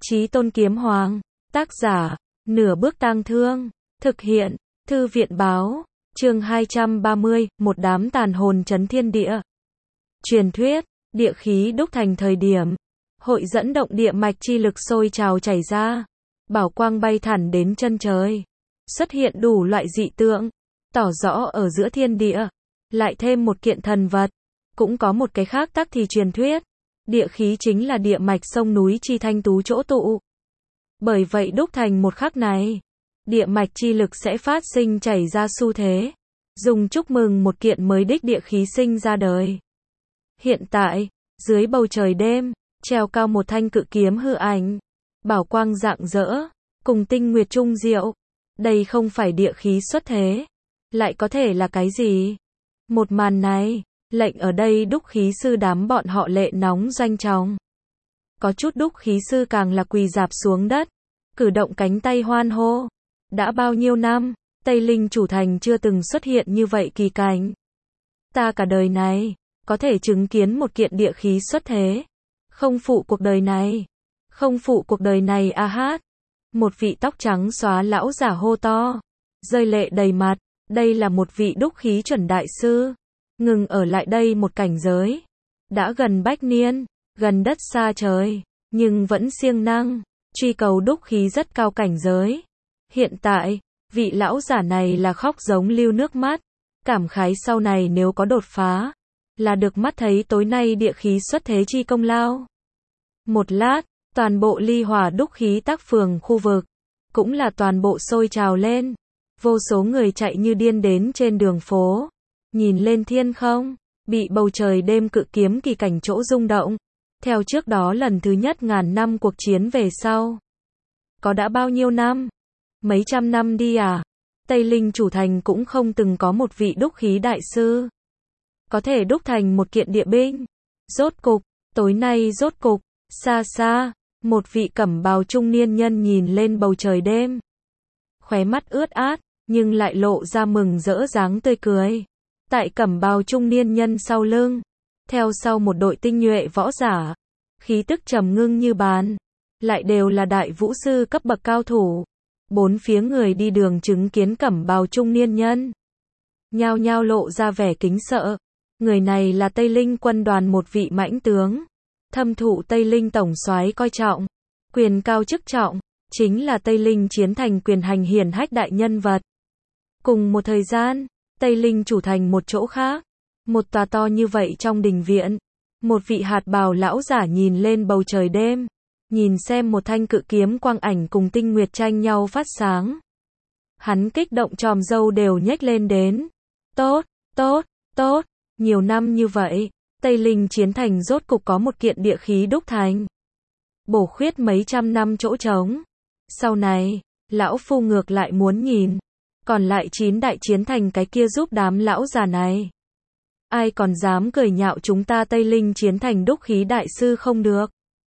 Chí Tôn Kiếm Hoàng, tác giả, Nửa Bước Tang Thương, thực hiện, Thư viện Báo, chương 230, một đám tàn hồn chấn thiên địa. Truyền thuyết, địa khí đúc thành thời điểm, hội dẫn động địa mạch chi lực sôi trào chảy ra, bảo quang bay thẳng đến chân trời, xuất hiện đủ loại dị tượng, tỏ rõ ở giữa thiên địa, lại thêm một kiện thần vật, cũng có một cái khác tắc thì truyền thuyết. Địa khí chính là địa mạch sông núi chi thanh tú chỗ tụ. Bởi vậy đúc thành một khắc này, địa mạch chi lực sẽ phát sinh chảy ra xu thế, dùng chúc mừng một kiện mới đích địa khí sinh ra đời. Hiện tại, dưới bầu trời đêm, treo cao một thanh cự kiếm hư ảnh, bảo quang rạng rỡ, cùng tinh nguyệt trung diệu. Đây không phải địa khí xuất thế, lại có thể là cái gì? Một màn này, lệnh ở đây đúc khí sư đám bọn họ lệ nóng doanh trọng. Có chút đúc khí sư càng là quỳ rạp xuống đất, cử động cánh tay hoan hô. Đã bao nhiêu năm, Tây Linh chủ thành chưa từng xuất hiện như vậy kỳ cảnh. Ta cả đời này, có thể chứng kiến một kiện địa khí xuất thế. Không phụ cuộc đời này. Không phụ cuộc đời này a hát. Một vị tóc trắng xóa lão giả hô to, rơi lệ đầy mặt. Đây là một vị đúc khí chuẩn đại sư. Ngừng ở lại đây một cảnh giới. Đã gần bách niên, gần đất xa trời, nhưng vẫn siêng năng, truy cầu đúc khí rất cao cảnh giới. Hiện tại, vị lão giả này là khóc giống lưu nước mắt, cảm khái sau này nếu có đột phá, là được mắt thấy tối nay địa khí xuất thế chi công lao. Một lát, toàn bộ ly hỏa đúc khí tác phường khu vực, cũng là toàn bộ sôi trào lên. Vô số người chạy như điên đến trên đường phố, nhìn lên thiên không, bị bầu trời đêm cự kiếm kỳ cảnh chỗ rung động. Theo trước đó lần thứ nhất ngàn năm cuộc chiến về sau. Có đã bao nhiêu năm? Mấy trăm năm đi à? Tây Linh chủ thành cũng không từng có một vị đúc khí đại sư có thể đúc thành một kiện địa binh. Rốt cục, tối nay rốt cục, xa xa, một vị cẩm bào trung niên nhân nhìn lên bầu trời đêm. Khóe mắt ướt át, nhưng lại lộ ra mừng rỡ dáng tươi cười. Tại cẩm bào trung niên nhân sau lưng, theo sau một đội tinh nhuệ võ giả, khí tức trầm ngưng như bàn, lại đều là đại vũ sư cấp bậc cao thủ. Bốn phía người đi đường chứng kiến cẩm bào trung niên nhân, nhao nhao lộ ra vẻ kính sợ. Người này là Tây Linh quân đoàn một vị mãnh tướng, thâm thụ Tây Linh tổng soái coi trọng, quyền cao chức trọng, chính là Tây Linh chiến thành quyền hành hiển hách đại nhân vật. Cùng một thời gian, Tây Linh chủ thành một chỗ khác, một tòa to như vậy trong đình viện, một vị hạt bào lão giả nhìn lên bầu trời đêm, nhìn xem một thanh cự kiếm quang ảnh cùng tinh nguyệt tranh nhau phát sáng. Hắn kích động chòm râu đều nhếch lên đến. Tốt, tốt, tốt, nhiều năm như vậy, Tây Linh chiến thành rốt cục có một kiện địa khí đúc thành. Bổ khuyết mấy trăm năm chỗ trống. Sau này, lão phu ngược lại muốn nhìn, còn lại 9 đại chiến thành cái kia giúp đám lão già này. Ai còn dám cười nhạo chúng ta Tây Linh chiến thành đúc khí đại sư không được.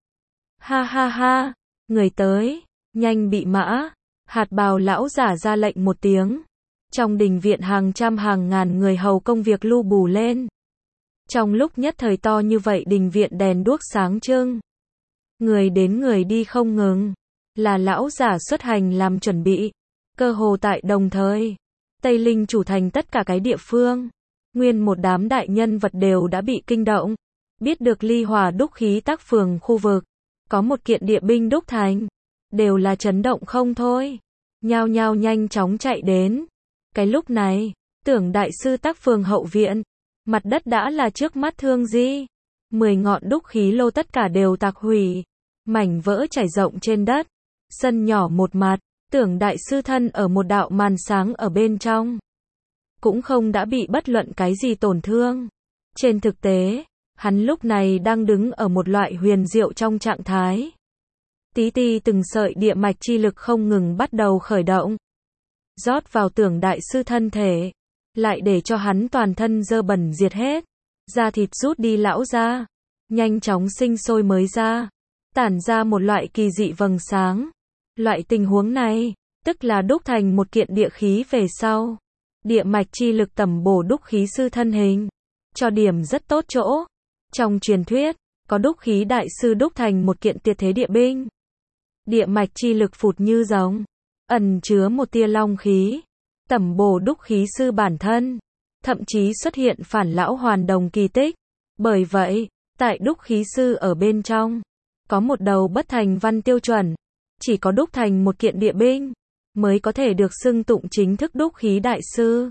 Ha ha ha, người tới, nhanh bị mã. Hạt bào lão giả ra lệnh một tiếng. Trong đình viện hàng trăm hàng ngàn người hầu công việc lu bù lên. Trong lúc nhất thời to như vậy đình viện đèn đuốc sáng trưng. Người đến người đi không ngừng. Là lão giả xuất hành làm chuẩn bị. Cơ hồ tại đồng thời, Tây Linh chủ thành tất cả cái địa phương, nguyên một đám đại nhân vật đều đã bị kinh động. Biết được ly hỏa đúc khí tác phường khu vực, có một kiện địa binh đúc thành, đều là chấn động không thôi. Nhao nhao nhanh chóng chạy đến. Cái lúc này, Tưởng đại sư tác phường hậu viện, mặt đất đã là trước mắt thương di. 10 ngọn đúc khí lô tất cả đều tạc hủy, mảnh vỡ trải rộng trên đất. Sân nhỏ một mặt, Tưởng đại sư thân ở một đạo màn sáng ở bên trong, cũng không đã bị bất luận cái gì tổn thương. Trên thực tế, hắn lúc này đang đứng ở một loại huyền diệu trong trạng thái. Tí ti từng sợi địa mạch chi lực không ngừng bắt đầu khởi động, rót vào Tưởng đại sư thân thể, lại để cho hắn toàn thân dơ bẩn diệt hết, da thịt rút đi lão ra, nhanh chóng sinh sôi mới ra, tản ra một loại kỳ dị vầng sáng. Loại tình huống này, tức là đúc thành một kiện địa khí về sau. Địa mạch chi lực tẩm bổ đúc khí sư thân hình, cho điểm rất tốt chỗ. Trong truyền thuyết, có đúc khí đại sư đúc thành một kiện tuyệt thế địa binh. địa mạch chi lực phụt như giống, ẩn chứa một tia long khí, tẩm bổ đúc khí sư bản thân, thậm chí xuất hiện phản lão hoàn đồng kỳ tích. Bởi vậy, tại đúc khí sư ở bên trong, có một đầu bất thành văn tiêu chuẩn, chỉ có đúc thành một kiện địa binh, mới có thể được xưng tụng chính thức đúc khí đại sư.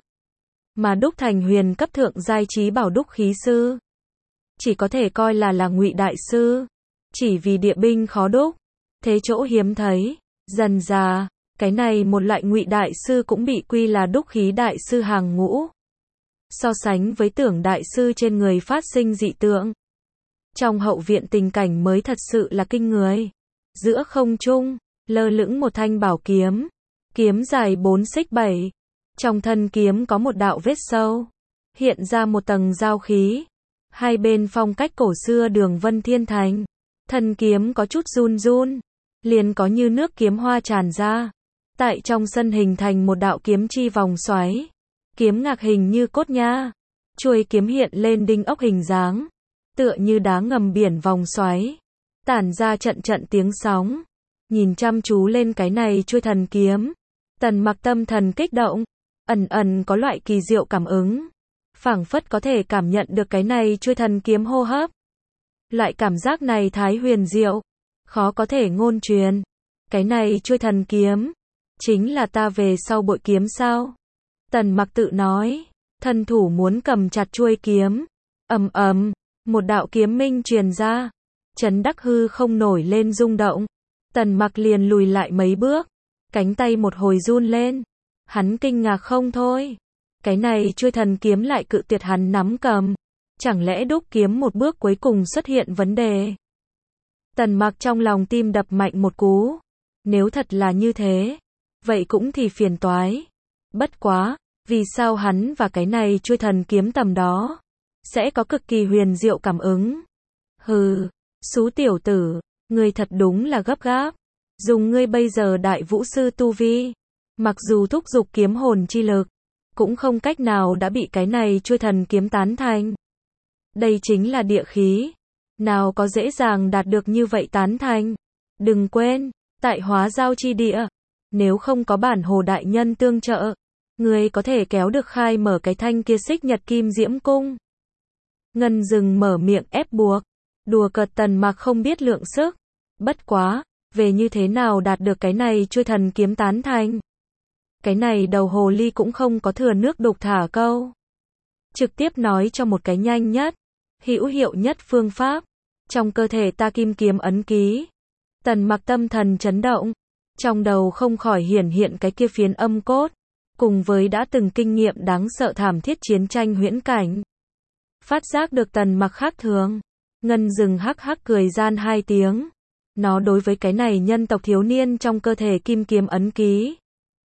Mà đúc thành huyền cấp thượng giai trí bảo đúc khí sư, chỉ có thể coi là ngụy đại sư, chỉ vì địa binh khó đúc, thế chỗ hiếm thấy, dần dà, cái này một loại ngụy đại sư cũng bị quy là đúc khí đại sư hàng ngũ. So sánh với tưởng đại sư trên người phát sinh dị tượng, trong hậu viện tình cảnh mới thật sự là kinh người. Giữa không trung, lơ lửng một thanh bảo kiếm, kiếm dài 4 xích 7, trong thân kiếm có một đạo vết sâu, hiện ra một tầng giao khí, hai bên phong cách cổ xưa đường vân thiên thành, thân kiếm có chút run run, liền có như nước kiếm hoa tràn ra, tại trong sân hình thành một đạo kiếm chi vòng xoáy, kiếm ngạc hình như cốt nha, chuôi kiếm hiện lên đinh ốc hình dáng, tựa như đá ngầm biển vòng xoáy, tản ra trận trận tiếng sóng. Nhìn chăm chú lên cái này chuôi thần kiếm, Tần Mặc tâm thần kích động, ẩn ẩn có loại kỳ diệu cảm ứng, phảng phất có thể cảm nhận được cái này chuôi thần kiếm hô hấp. Loại cảm giác này thái huyền diệu, khó có thể ngôn truyền. Cái này chuôi thần kiếm, chính là ta về sau bội kiếm sao? Tần Mặc tự nói, thân thủ muốn cầm chặt chuôi kiếm. Ầm ầm, một đạo kiếm minh truyền ra, chấn đắc hư không nổi lên rung động. Tần Mặc liền lùi lại mấy bước, cánh tay một hồi run lên. Hắn kinh ngạc không thôi. Cái này chuôi thần kiếm lại cự tuyệt hắn nắm cầm. Chẳng lẽ đúc kiếm một bước cuối cùng xuất hiện vấn đề? Tần Mặc trong lòng tim đập mạnh một cú. Nếu thật là như thế, vậy cũng thì phiền toái. Bất quá, vì sao hắn và cái này chuôi thần kiếm tầm đó sẽ có cực kỳ huyền diệu cảm ứng? Hừ, xú tiểu tử, ngươi thật đúng là gấp gáp. Dùng ngươi bây giờ đại vũ sư tu vi, mặc dù thúc giục kiếm hồn chi lực, cũng không cách nào đã bị cái này chuôi thần kiếm tán thành. Đây chính là địa khí, nào có dễ dàng đạt được như vậy tán thành. Đừng quên, tại Hóa Giao chi địa, nếu không có bản hồ đại nhân tương trợ, ngươi có thể kéo được khai mở cái thanh kia xích nhật kim diễm cung. Ngân Dừng mở miệng ép buộc, đùa cợt Tần Mặc không biết lượng sức. Bất quá, về như thế nào đạt được cái này chuôi thần kiếm tán thành? Cái này đầu hồ ly cũng không có thừa nước đục thả câu. Trực tiếp nói cho một cái nhanh nhất, hữu hiệu nhất phương pháp. Trong cơ thể ta kim kiếm ấn ký. Tần Mặc tâm thần chấn động, trong đầu không khỏi hiển hiện cái kia phiến âm cốt, cùng với đã từng kinh nghiệm đáng sợ thảm thiết chiến tranh huyễn cảnh. Phát giác được Tần Mặc khác thường, Ngân Dừng hắc hắc cười gian hai tiếng. Nó đối với cái này nhân tộc thiếu niên trong cơ thể kim kiếm ấn ký,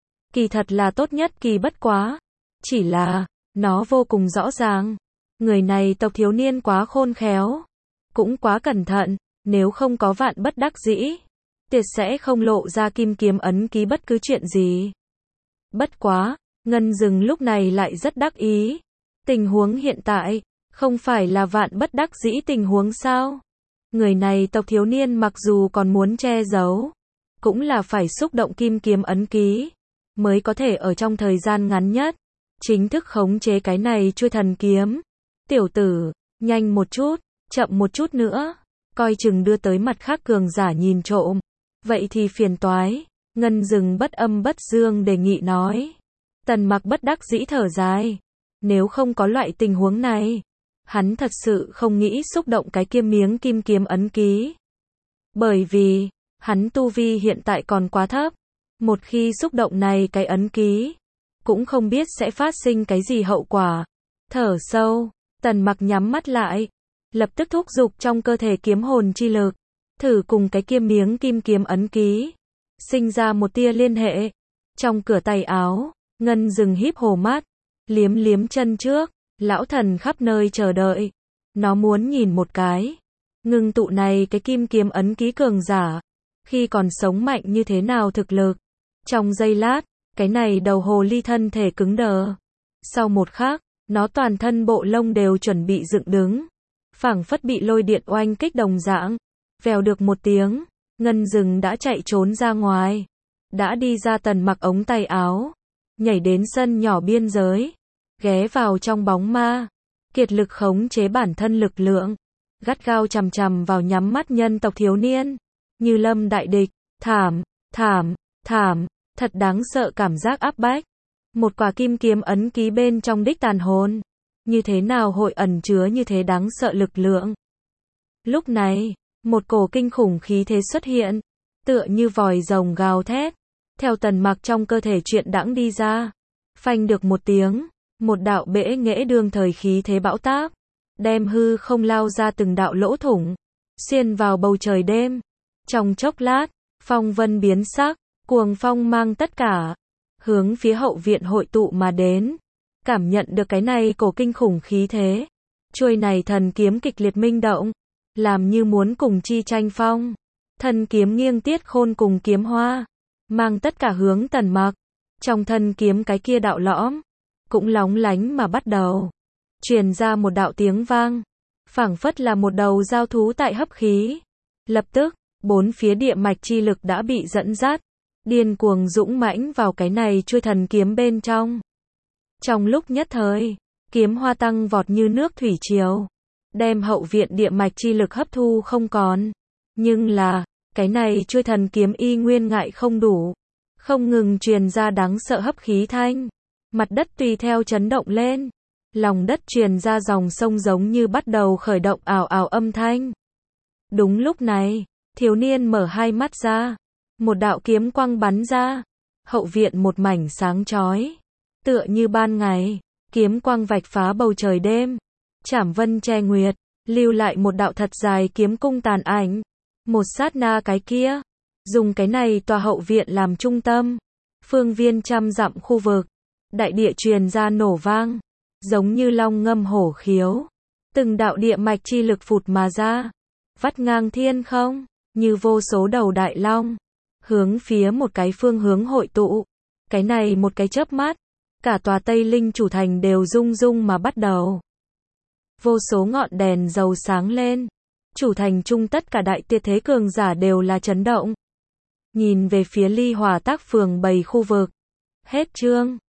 kỳ thật là tốt nhất kỳ bất quá. Chỉ là, nó vô cùng rõ ràng, người này tộc thiếu niên quá khôn khéo, cũng quá cẩn thận, nếu không có vạn bất đắc dĩ, tuyệt sẽ không lộ ra kim kiếm ấn ký bất cứ chuyện gì. Bất quá, Ngân Dừng lúc này lại rất đắc ý. Tình huống hiện tại, không phải là vạn bất đắc dĩ tình huống sao? Người này tộc thiếu niên mặc dù còn muốn che giấu, cũng là phải xúc động kim kiếm ấn ký, mới có thể ở trong thời gian ngắn nhất, chính thức khống chế cái này chuôi thần kiếm. Tiểu tử, nhanh một chút, chậm một chút nữa, coi chừng đưa tới mặt khác cường giả nhìn trộm. Vậy thì phiền toái. Ngân Dừng bất âm bất dương đề nghị nói. Tần Mặc bất đắc dĩ thở dài. Nếu không có loại tình huống này, hắn thật sự không nghĩ xúc động cái kia miếng kim kiếm ấn ký. Bởi vì, hắn tu vi hiện tại còn quá thấp. Một khi xúc động này cái ấn ký, cũng không biết sẽ phát sinh cái gì hậu quả. Thở sâu, Tần Mặc nhắm mắt lại, lập tức thúc giục trong cơ thể kiếm hồn chi lực, thử cùng cái kia miếng kim kiếm ấn ký sinh ra một tia liên hệ. Trong cửa tay áo, Ngân Dừng híp hồ mắt, liếm liếm chân trước, lão thần khắp nơi chờ đợi. Nó muốn nhìn một cái, ngưng tụ này cái kim kiếm ấn ký cường giả, khi còn sống mạnh như thế nào thực lực. Trong giây lát, cái này đầu hồ ly thân thể cứng đờ. Sau một khắc, nó toàn thân bộ lông đều chuẩn bị dựng đứng, phảng phất bị lôi điện oanh kích đồng dạng. Vèo được một tiếng, Ngân Dừng đã chạy trốn ra ngoài, đã đi ra Tần Mặc ống tay áo, nhảy đến sân nhỏ biên giới, ghé vào trong bóng ma, kiệt lực khống chế bản thân lực lượng, gắt gao chằm chằm vào nhắm mắt nhân tộc thiếu niên, như lâm đại địch, thảm, thảm, thảm, thật đáng sợ cảm giác áp bách. Một quả kim kiếm ấn ký bên trong đích tàn hồn, như thế nào hội ẩn chứa như thế đáng sợ lực lượng. Lúc này, một cổ kinh khủng khí thế xuất hiện, tựa như vòi rồng gào thét, theo Tần Mặc trong cơ thể chuyện đãng đi ra. Phanh được một tiếng, một đạo bẽ nghễ đương thời khí thế bão táp, đem hư không lao ra từng đạo lỗ thủng, xuyên vào bầu trời đêm. Trong chốc lát, phong vân biến sắc, cuồng phong mang tất cả, hướng phía hậu viện hội tụ mà đến. Cảm nhận được cái này cổ kinh khủng khí thế, chuôi này thần kiếm kịch liệt minh động, làm như muốn cùng chi tranh phong. Thần kiếm nghiêng tiết khôn cùng kiếm hoa, mang tất cả hướng Tần Mặc. Trong thân kiếm cái kia đạo lõm, cũng lóng lánh mà bắt đầu truyền ra một đạo tiếng vang, phảng phất là một đầu giao thú tại hấp khí. Lập tức, bốn phía địa mạch chi lực đã bị dẫn dắt, điên cuồng dũng mãnh vào cái này chuôi thần kiếm bên trong. Trong lúc nhất thời, kiếm hoa tăng vọt như nước thủy triều, đem hậu viện địa mạch chi lực hấp thu không còn. Nhưng là, cái này chuôi thần kiếm y nguyên ngại không đủ, không ngừng truyền ra đáng sợ hấp khí thanh. Mặt đất tùy theo chấn động lên, lòng đất truyền ra dòng sông giống như bắt đầu khởi động ào ào âm thanh. Đúng lúc này, thiếu niên mở hai mắt ra, một đạo kiếm quang bắn ra, hậu viện một mảnh sáng chói, tựa như ban ngày, kiếm quang vạch phá bầu trời đêm, chảm vân che nguyệt, lưu lại một đạo thật dài kiếm cung tàn ảnh. Một sát na cái kia, dùng cái này tòa hậu viện làm trung tâm, phương viên trăm dặm khu vực, đại địa truyền ra nổ vang, giống như long ngâm hổ khiếu, từng đạo địa mạch chi lực phụt mà ra, vắt ngang thiên không, như vô số đầu đại long, hướng phía một cái phương hướng hội tụ. Cái này một cái chớp mắt, cả tòa Tây Linh chủ thành đều rung rung mà bắt đầu. Vô số ngọn đèn dầu sáng lên, chủ thành chung tất cả đại tuyệt thế cường giả đều là chấn động. Nhìn về phía Ly Hỏa Tác phường 7 khu vực. Hết chương.